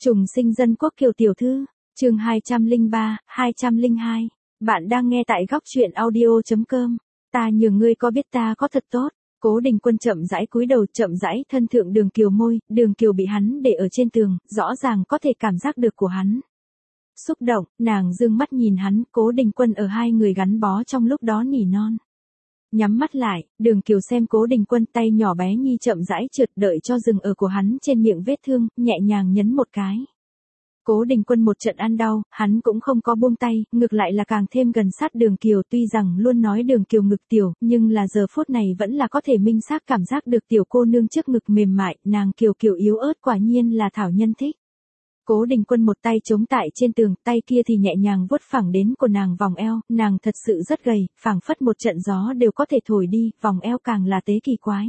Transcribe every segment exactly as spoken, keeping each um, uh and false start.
Trùng sinh dân quốc Kiều tiểu thư, chương hai trăm lẻ ba, hai trăm lẻ hai. Bạn đang nghe tại góc truyện audio chấm com. Ta nhường ngươi có biết ta có thật tốt. Cố Đình Quân chậm rãi cúi đầu, chậm rãi thân thượng Đường Kiều môi, Đường Kiều bị hắn để ở trên tường, rõ ràng có thể cảm giác được của hắn. Xúc động, nàng dương mắt nhìn hắn, Cố Đình Quân ở hai người gắn bó trong lúc đó nỉ non. Nhắm mắt lại, Đường Kiều xem Cố Đình Quân, tay nhỏ bé nhi chậm rãi trượt, đợi cho dừng ở của hắn trên miệng vết thương, nhẹ nhàng nhấn một cái. Cố Đình Quân một trận ăn đau, hắn cũng không có buông tay, ngược lại là càng thêm gần sát Đường Kiều, tuy rằng luôn nói Đường Kiều ngực tiểu, nhưng là giờ phút này vẫn là có thể minh xác cảm giác được tiểu cô nương trước ngực mềm mại, nàng kiều kiều yếu ớt, quả nhiên là thảo nhân thích. Cố Đình Quân một tay chống tại trên tường, tay kia thì nhẹ nhàng vuốt phẳng đến của nàng vòng eo, nàng thật sự rất gầy, phảng phất một trận gió đều có thể thổi đi, vòng eo càng là tế kỳ quái.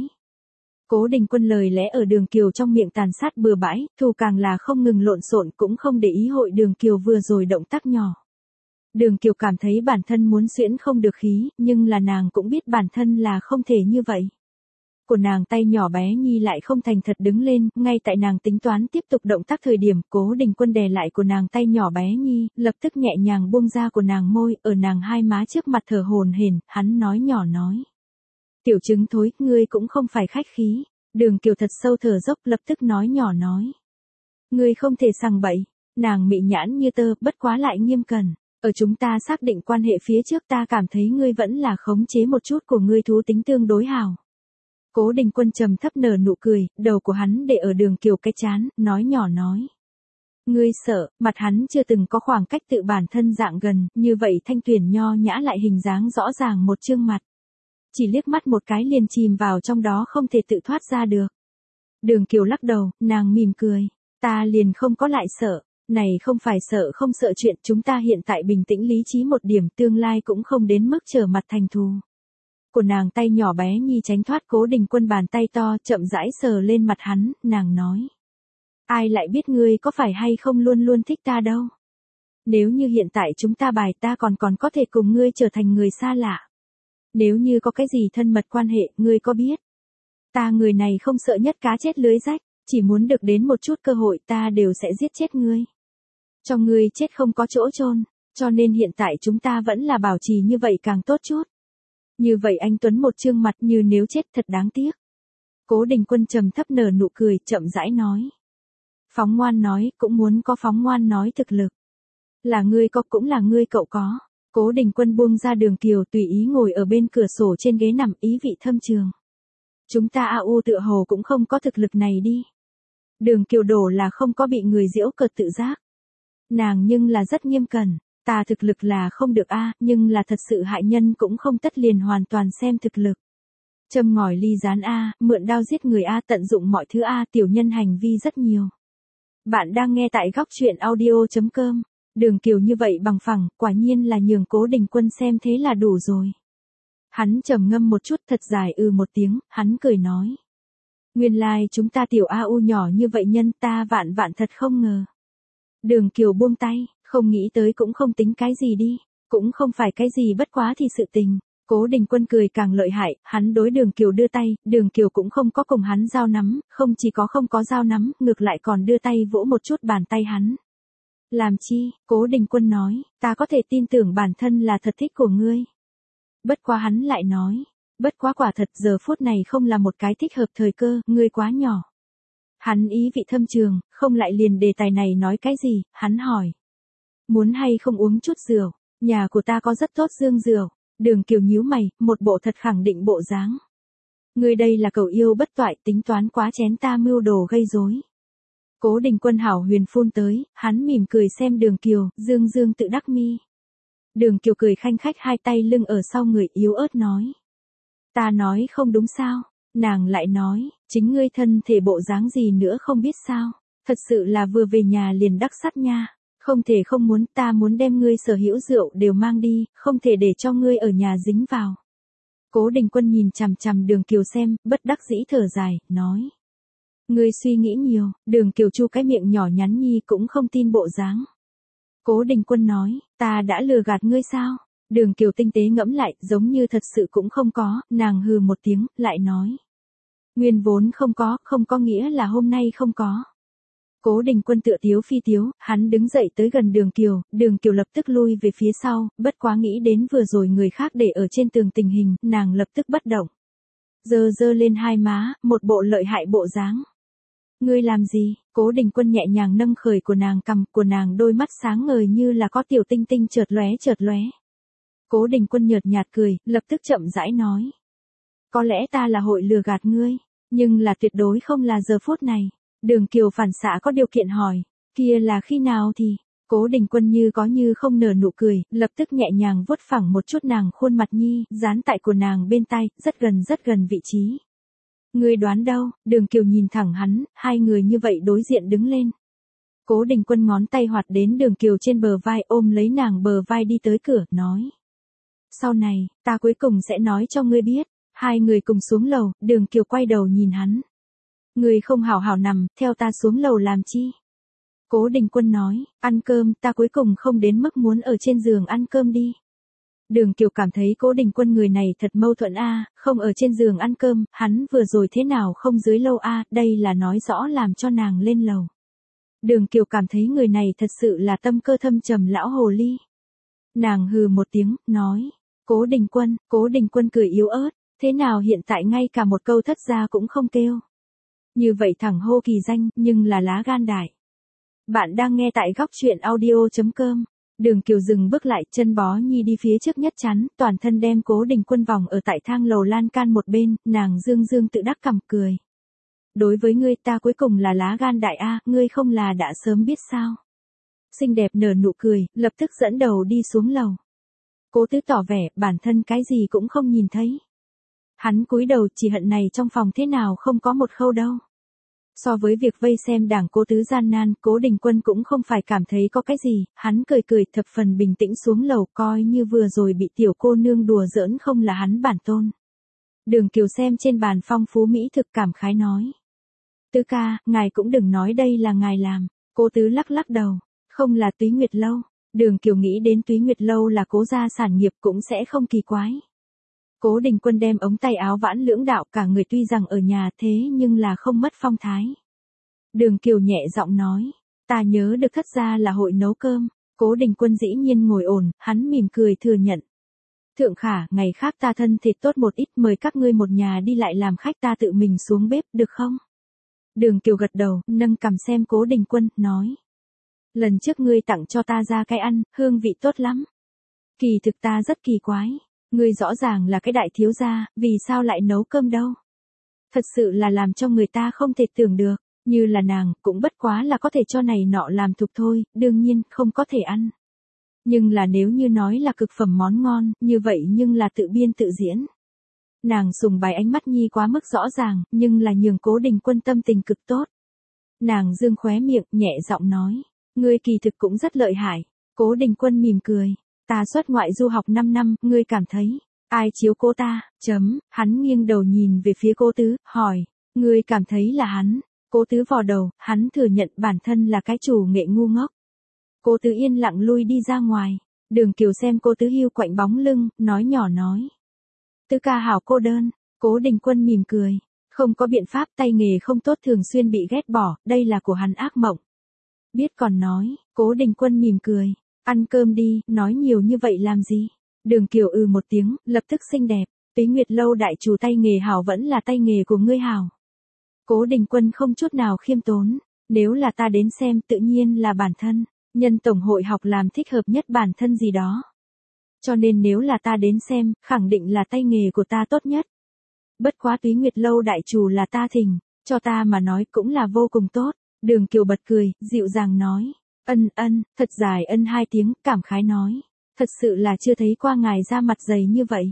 Cố Đình Quân lời lẽ ở Đường Kiều trong miệng tàn sát bừa bãi, thù càng là không ngừng lộn xộn, cũng không để ý hội Đường Kiều vừa rồi động tác nhỏ. Đường Kiều cảm thấy bản thân muốn xuyễn không được khí, nhưng là nàng cũng biết bản thân là không thể như vậy. Của nàng tay nhỏ bé nhi lại không thành thật đứng lên, ngay tại nàng tính toán tiếp tục động tác thời điểm, Cố Đình Quân đè lại của nàng tay nhỏ bé nhi, lập tức nhẹ nhàng buông ra của nàng môi, ở nàng hai má trước mặt thở hổn hển, hắn nói nhỏ nói. Tiểu trứng thối, ngươi cũng không phải khách khí. Đường Kiều thật sâu thở dốc, lập tức nói nhỏ nói. Ngươi không thể sằng bậy. Nàng mị nhãn như tơ, bất quá lại nghiêm cẩn. Ở chúng ta xác định quan hệ phía trước, ta cảm thấy ngươi vẫn là khống chế một chút của ngươi thú tính tương đối hảo. Cố Đình Quân trầm thấp nở nụ cười, đầu của hắn để ở Đường Kiều cái chán, nói nhỏ nói. Ngươi sợ, mặt hắn chưa từng có khoảng cách tự bản thân dạng gần, như vậy thanh tuyển nho nhã lại hình dáng rõ ràng một trương mặt. Chỉ liếc mắt một cái liền chìm vào trong đó không thể tự thoát ra được. Đường Kiều lắc đầu, nàng mỉm cười. Ta liền không có lại sợ. Này không phải sợ không sợ chuyện, chúng ta hiện tại bình tĩnh lý trí một điểm, tương lai cũng không đến mức trở mặt thành thù. Của nàng tay nhỏ bé nhi tránh thoát Cố Đình Quân bàn tay to, chậm rãi sờ lên mặt hắn, nàng nói. Ai lại biết ngươi có phải hay không luôn luôn thích ta đâu. Nếu như hiện tại chúng ta bài, ta còn còn có thể cùng ngươi trở thành người xa lạ. Nếu như có cái gì thân mật quan hệ, ngươi có biết? Ta người này không sợ nhất cá chết lưới rách, chỉ muốn được đến một chút cơ hội ta đều sẽ giết chết ngươi. Cho ngươi chết không có chỗ chôn, cho nên hiện tại chúng ta vẫn là bảo trì như vậy càng tốt chút. Như vậy anh Tuấn một trương mặt như nếu chết thật đáng tiếc. Cố Đình Quân trầm thấp nở nụ cười, chậm rãi nói. Phóng ngoan nói, cũng muốn có phóng ngoan nói thực lực. Là ngươi có cũng là ngươi cậu có. Cố Đình Quân buông ra Đường Kiều, tùy ý ngồi ở bên cửa sổ trên ghế nằm, ý vị thâm trường. Chúng ta a u tựa hồ cũng không có thực lực này đi. Đường Kiều đổ là không có bị người giễu cợt tự giác. Nàng nhưng là rất nghiêm cẩn, ta thực lực là không được a, nhưng là thật sự hại nhân cũng không tất liền hoàn toàn xem thực lực. Châm ngòi ly gián a, mượn đao giết người a, tận dụng mọi thứ a, tiểu nhân hành vi rất nhiều. Bạn đang nghe tại góc truyện audio chấm com. Đường Kiều như vậy bằng phẳng, quả nhiên là nhường Cố Đình Quân xem thế là đủ rồi. Hắn trầm ngâm một chút, thật dài ư một tiếng, hắn cười nói. Nguyên lai like chúng ta tiểu a u nhỏ như vậy nhân, ta vạn vạn thật không ngờ. Đường Kiều buông tay, không nghĩ tới cũng không tính cái gì đi, cũng không phải cái gì bất quá thì sự tình. Cố Đình Quân cười càng lợi hại, hắn đối Đường Kiều đưa tay, Đường Kiều cũng không có cùng hắn giao nắm, không chỉ có không có giao nắm, ngược lại còn đưa tay vỗ một chút bàn tay hắn. Làm chi, Cố Đình Quân nói, ta có thể tin tưởng bản thân là thật thích của ngươi. Bất quá hắn lại nói, bất quá quả thật giờ phút này không là một cái thích hợp thời cơ, ngươi quá nhỏ. Hắn ý vị thâm trường, không lại liền đề tài này nói cái gì, hắn hỏi. Muốn hay không uống chút rượu, nhà của ta có rất tốt dương rượu. Đường Kiều nhíu mày, một bộ thật khẳng định bộ dáng. Ngươi đây là cầu yêu bất toại, tính toán quá chén ta mưu đồ gây rối. Cố Đình Quân hảo huyền phun tới, hắn mỉm cười xem Đường Kiều, dương dương tự đắc mi. Đường Kiều cười khanh khách, hai tay lưng ở sau người, yếu ớt nói. Ta nói không đúng sao? Nàng lại nói, chính ngươi thân thể bộ dáng gì nữa không biết sao? Thật sự là vừa về nhà liền đắc sắt nha. Không thể không muốn, ta muốn đem ngươi sở hữu rượu đều mang đi, không thể để cho ngươi ở nhà dính vào. Cố Đình Quân nhìn chằm chằm Đường Kiều xem, bất đắc dĩ thở dài, nói. Ngươi suy nghĩ nhiều, Đường Kiều chu cái miệng nhỏ nhắn nhi cũng không tin bộ dáng. Cố Đình Quân nói, ta đã lừa gạt ngươi sao? Đường Kiều tinh tế ngẫm lại, giống như thật sự cũng không có, nàng hừ một tiếng, lại nói. Nguyên vốn không có, không có nghĩa là hôm nay không có. Cố Đình Quân tựa tiếu phi tiếu, hắn đứng dậy tới gần Đường Kiều, Đường Kiều lập tức lui về phía sau, bất quá nghĩ đến vừa rồi người khác để ở trên tường tình hình, nàng lập tức bất động. Giơ giơ lên hai má, một bộ lợi hại bộ dáng. Ngươi làm gì? Cố Đình Quân nhẹ nhàng nâng khởi của nàng cằm, của nàng đôi mắt sáng ngời như là có tiểu tinh tinh chợt lóe chợt lóe. Cố Đình Quân nhợt nhạt cười, lập tức chậm rãi nói. Có lẽ ta là hội lừa gạt ngươi, nhưng là tuyệt đối không là giờ phút này. Đường Kiều phản xạ có điều kiện hỏi, kia là khi nào thì? Cố Đình Quân như có như không nở nụ cười, lập tức nhẹ nhàng vuốt phẳng một chút nàng khuôn mặt nhi, dán tại của nàng bên tai, rất gần rất gần vị trí. Ngươi đoán đâu? Đường Kiều nhìn thẳng hắn, hai người như vậy đối diện đứng lên. Cố Đình Quân ngón tay hoạt đến Đường Kiều trên bờ vai, ôm lấy nàng bờ vai đi tới cửa, nói. Sau này, ta cuối cùng sẽ nói cho ngươi biết. Hai người cùng xuống lầu, Đường Kiều quay đầu nhìn hắn. Ngươi không hảo hảo nằm, theo ta xuống lầu làm chi? Cố Đình Quân nói, ăn cơm, ta cuối cùng không đến mức muốn ở trên giường ăn cơm đi. Đường Kiều cảm thấy Cố Đình Quân người này thật mâu thuẫn a, không ở trên giường ăn cơm, hắn vừa rồi thế nào không dưới lâu a, đây là nói rõ làm cho nàng lên lầu. Đường Kiều cảm thấy người này thật sự là tâm cơ thâm trầm lão hồ ly. Nàng hừ một tiếng, nói, Cố Đình Quân, Cố Đình Quân cười yếu ớt, thế nào hiện tại ngay cả một câu thất gia cũng không kêu. Như vậy thẳng hô kỳ danh, nhưng là lá gan đại. Bạn đang nghe tại góc truyện audio chấm com. Đường Kiều dừng bước lại, chân bó nhi đi phía trước nhất chắn, toàn thân đem Cố Đình Quân vòng ở tại thang lầu lan can một bên, nàng dương dương tự đắc cằm cười. Đối với ngươi ta cuối cùng là lá gan đại a, ngươi không là đã sớm biết sao. Xinh đẹp nở nụ cười, lập tức dẫn đầu đi xuống lầu. Cố Tứ tỏ vẻ, bản thân cái gì cũng không nhìn thấy. Hắn cúi đầu chỉ hận này trong phòng thế nào không có một khâu đâu. So với việc vây xem đảng Cố Tứ gian nan, Cố Đình Quân cũng không phải cảm thấy có cái gì, hắn cười cười thập phần bình tĩnh xuống lầu coi như vừa rồi bị tiểu cô nương đùa giỡn không là hắn bản tôn. Đường Kiều xem trên bàn phong phú mỹ thực cảm khái nói. Tứ ca, ngài cũng đừng nói đây là ngài làm. Cố Tứ lắc lắc đầu, không là Túy Nguyệt Lâu. Đường Kiều nghĩ đến Túy Nguyệt Lâu là Cố gia sản nghiệp cũng sẽ không kỳ quái. Cố Đình Quân đem ống tay áo vãn lưỡng đạo, cả người tuy rằng ở nhà thế nhưng là không mất phong thái. Đường Kiều nhẹ giọng nói, ta nhớ được thất gia là hội nấu cơm. Cố Đình Quân dĩ nhiên ngồi ổn, hắn mỉm cười thừa nhận. Thượng khả, ngày khác ta thân thịt tốt một ít, mời các ngươi một nhà đi lại làm khách, ta tự mình xuống bếp, được không? Đường Kiều gật đầu, nâng cằm xem Cố Đình Quân, nói. Lần trước ngươi tặng cho ta ra cái ăn, hương vị tốt lắm. Kỳ thực ta rất kỳ quái. Ngươi rõ ràng là cái đại thiếu gia, vì sao lại nấu cơm đâu? Thật sự là làm cho người ta không thể tưởng được, như là nàng, cũng bất quá là có thể cho này nọ làm thục thôi, đương nhiên, không có thể ăn. Nhưng là nếu như nói là cực phẩm món ngon, như vậy nhưng là tự biên tự diễn. Nàng sùng bái ánh mắt nhi quá mức rõ ràng, nhưng là nhường Cố Đình Quân tâm tình cực tốt. Nàng dương khóe miệng, nhẹ giọng nói, ngươi kỳ thực cũng rất lợi hại. Cố Đình Quân mỉm cười. Ta xuất ngoại du học năm năm, ngươi cảm thấy, ai chiếu cố ta, chấm, hắn nghiêng đầu nhìn về phía Cố Tứ, hỏi, ngươi cảm thấy là hắn. Cố Tứ vò đầu, hắn thừa nhận bản thân là cái chủ nghệ ngu ngốc. Cố Tứ yên lặng lui đi ra ngoài, Đường Kiều xem Cố Tứ hiu quạnh bóng lưng, nói nhỏ nói. Tứ ca hảo cô đơn. Cố Đình Quân mỉm cười, không có biện pháp, tay nghề không tốt thường xuyên bị ghét bỏ, đây là của hắn ác mộng. Biết còn nói, Cố Đình Quân mỉm cười. Ăn cơm đi, nói nhiều như vậy làm gì? Đường Kiều ừ một tiếng, lập tức xinh đẹp. Túy Nguyệt Lâu đại chủ tay nghề hảo vẫn là tay nghề của ngươi hảo. Cố Đình Quân không chút nào khiêm tốn. Nếu là ta đến xem tự nhiên là bản thân. Nhân tổng hội học làm thích hợp nhất bản thân gì đó. Cho nên nếu là ta đến xem, khẳng định là tay nghề của ta tốt nhất. Bất quá Túy Nguyệt Lâu đại chủ là ta thỉnh, cho ta mà nói cũng là vô cùng tốt. Đường Kiều bật cười, dịu dàng nói. Ân ân, thật dài ân hai tiếng, cảm khái nói. Thật sự là chưa thấy qua ngài ra mặt dày như vậy.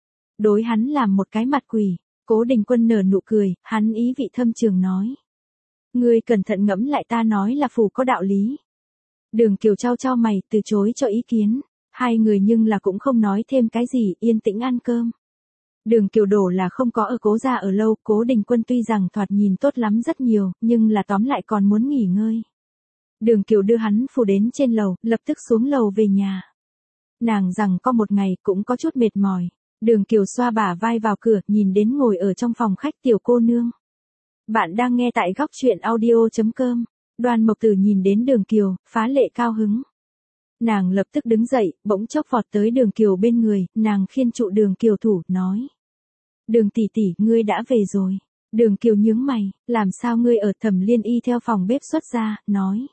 Đối hắn làm một cái mặt quỷ. Cố Đình Quân nở nụ cười, hắn ý vị thâm trường nói. Ngươi cẩn thận ngẫm lại ta nói là phù có đạo lý. Đường Kiều trao trao mày, từ chối cho ý kiến. Hai người nhưng là cũng không nói thêm cái gì, yên tĩnh ăn cơm. Đường Kiều đổ là không có ở Cố gia ở lâu, Cố Đình Quân tuy rằng thoạt nhìn tốt lắm rất nhiều, nhưng là tóm lại còn muốn nghỉ ngơi. Đường Kiều đưa hắn phù đến trên lầu, lập tức xuống lầu về nhà. Nàng rằng có một ngày cũng có chút mệt mỏi. Đường Kiều xoa bả vai vào cửa, nhìn đến ngồi ở trong phòng khách tiểu cô nương. Bạn đang nghe tại góc truyện audio chấm com. Đoan Mộc Tử nhìn đến Đường Kiều, phá lệ cao hứng. Nàng lập tức đứng dậy, bỗng chốc vọt tới Đường Kiều bên người, nàng khiên trụ Đường Kiều thủ, nói. Đường tỷ tỷ, ngươi đã về rồi. Đường Kiều nhướng mày, làm sao ngươi ở? Thẩm Liên Y theo phòng bếp xuất ra, nói.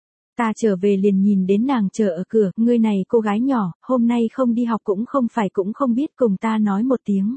Ta trở về liền nhìn đến nàng chờ ở cửa, ngươi này cô gái nhỏ, hôm nay không đi học cũng không phải cũng không biết cùng ta nói một tiếng.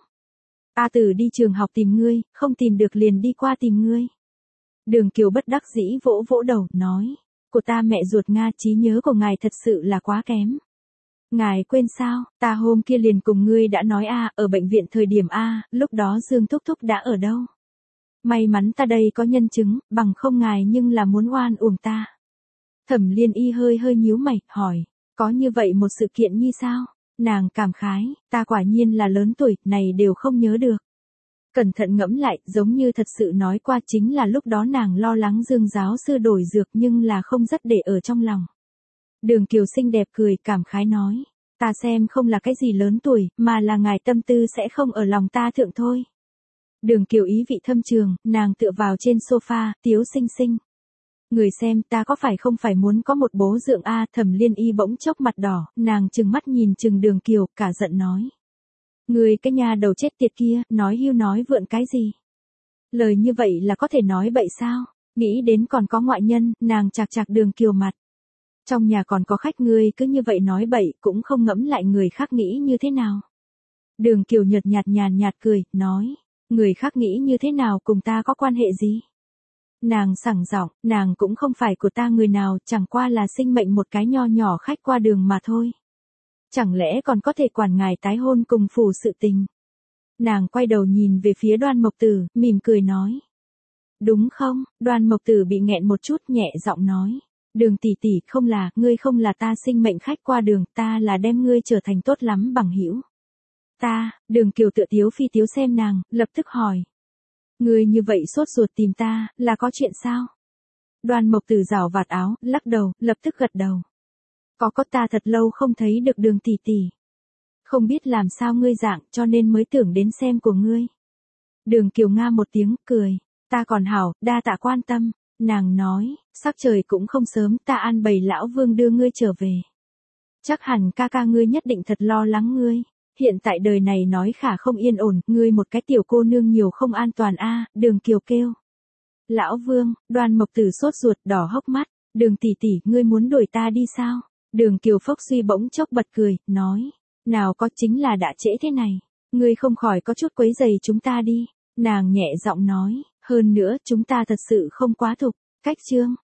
A Tử đi trường học tìm ngươi, không tìm được liền đi qua tìm ngươi. Đường Kiều bất đắc dĩ vỗ vỗ đầu, nói. Của ta mẹ ruột Nga, trí nhớ của ngài thật sự là quá kém. Ngài quên sao, ta hôm kia liền cùng ngươi đã nói a, ở bệnh viện thời điểm a, lúc đó Dương Thúc Thúc đã ở đâu. May mắn ta đây có nhân chứng, bằng không ngài nhưng là muốn oan uổng ta. Thẩm Liên Y hơi hơi nhíu mày, hỏi, có như vậy một sự kiện như sao? Nàng cảm khái, ta quả nhiên là lớn tuổi, này đều không nhớ được. Cẩn thận ngẫm lại, giống như thật sự nói qua chính là lúc đó nàng lo lắng Dương giáo sư đổi dược nhưng là không rất để ở trong lòng. Đường Kiều xinh đẹp cười, cảm khái nói, ta xem không là cái gì lớn tuổi, mà là ngài tâm tư sẽ không ở lòng ta thượng thôi. Đường Kiều ý vị thâm trường, nàng tựa vào trên sofa, tiếu xinh xinh. Người xem, ta có phải không phải muốn có một bố dượng a? Thẩm Liên Y bỗng chốc mặt đỏ, nàng trừng mắt nhìn trừng Đường Kiều, cả giận nói. Người cái nhà đầu chết tiệt kia, nói hưu nói vượn cái gì? Lời như vậy là có thể nói bậy sao? Nghĩ đến còn có ngoại nhân, nàng chạc chạc Đường Kiều mặt. Trong nhà còn có khách, ngươi cứ như vậy nói bậy, cũng không ngẫm lại người khác nghĩ như thế nào. Đường Kiều nhợt nhạt nhàn nhạt cười, nói. Người khác nghĩ như thế nào cùng ta có quan hệ gì? Nàng sảng giọng, nàng cũng không phải của ta người nào, chẳng qua là sinh mệnh một cái nho nhỏ khách qua đường mà thôi. Chẳng lẽ còn có thể quản ngài tái hôn cùng phủ sự tình? Nàng quay đầu nhìn về phía Đoan Mộc Tử, mỉm cười nói. Đúng không? Đoan Mộc Tử bị nghẹn một chút, nhẹ giọng nói. Đường tỷ tỷ, không là, ngươi không là ta sinh mệnh khách qua đường, ta là đem ngươi trở thành tốt lắm bằng hữu. Ta, Đường Kiều tựa tiếu phi tiếu xem nàng, lập tức hỏi. Ngươi như vậy sốt ruột tìm ta, là có chuyện sao? Đoan Mộc Tử rảo vạt áo, lắc đầu, lập tức gật đầu. Có có, ta thật lâu không thấy được Đường tỷ tỷ. Không biết làm sao ngươi dạng, cho nên mới tưởng đến xem của ngươi. Đường Kiều nga một tiếng, cười. Ta còn hảo, đa tạ quan tâm. Nàng nói, sắc trời cũng không sớm, ta an bày lão Vương đưa ngươi trở về. Chắc hẳn ca ca ngươi nhất định thật lo lắng ngươi. Hiện tại đời này nói khả không yên ổn, ngươi một cái tiểu cô nương nhiều không an toàn a. Đường Kiều kêu. Lão Vương, Đoan Mộc Tử sốt ruột, đỏ hốc mắt. Đường tỷ tỷ, ngươi muốn đuổi ta đi sao? Đường Kiều phốc suy bỗng chốc bật cười, nói. Nào có, chính là đã trễ thế này. Ngươi không khỏi có chút quấy giày chúng ta đi. Nàng nhẹ giọng nói. Hơn nữa, chúng ta thật sự không quá thục. Cách chương.